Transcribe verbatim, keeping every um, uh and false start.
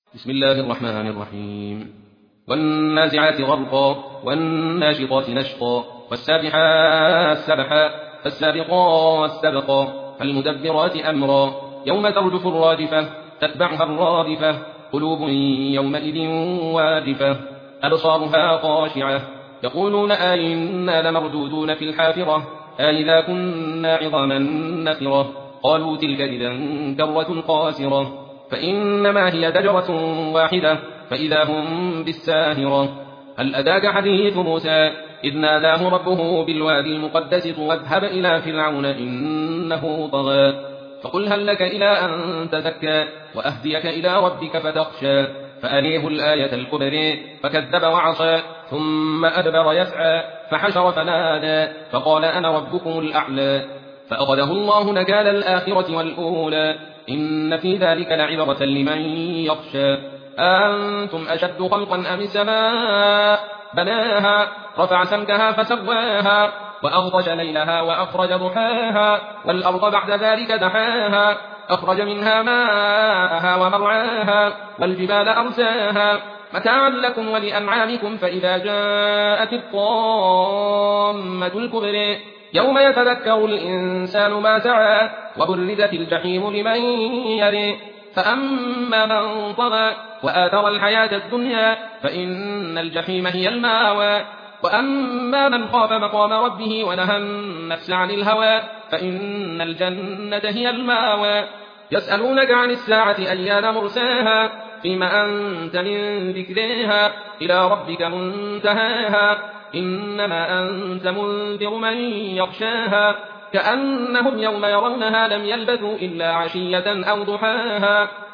بسم الله الرحمن الرحيم والنازعات غرقا والناشطات نشطا والسابحات سبحا فالسابقات سبقا فالمدبرات أمرا يوم ترجف الراجفة تتبعها الرادفة قلوب يومئذ واجفة أبصارها خاشعة يقولون آئنا لمردودون في الحافرة أئذا كنا عظاما نخرة قالوا تلك إذا كرة قاسرة فإنما هي دجرة واحدة فإذا هم بالساهرة هل أتاك حديث موسى إذ ناداه ربه بالوادي المقدس واذهب إلى فرعون إنه طغى فقل هل لك إلى أن تزكى وأهديك إلى ربك فتخشى فأريه الآية الكبرى فكذب وعصى ثم أدبر يسعى فحشر فنادى فقال أنا ربكم الأعلى فأخذه الله نكال الآخرة والأولى إن في ذلك لعبرة لمن يخشى أنتم أشد خلقا أم السماء بناها رفع سمكها فسواها وأغطش ليلها وأخرج ضحاها والأرض بعد ذلك دحاها أخرج منها ماءها ومرعاها والجبال أرساها متاعا لكم ولأنعامكم فإذا جاءت الطامة الكبرى يوم يتذكر الإنسان ما سعى وبرزت الجحيم لمن يرى فأما من طغى وآثر الحياة الدنيا فإن الجحيم هي الماوى وأما من خاف مقام ربه ونهى النفس عن الهوى فإن الجنة هي الماوى يسألونك عن الساعة أيان مرساها فيما أنت من ذكرها إلى ربك منتهاها إنما أنت منذر من يخشاها كأنهم يوم يرونها لم يلبثوا إلا عشية أو ضحاها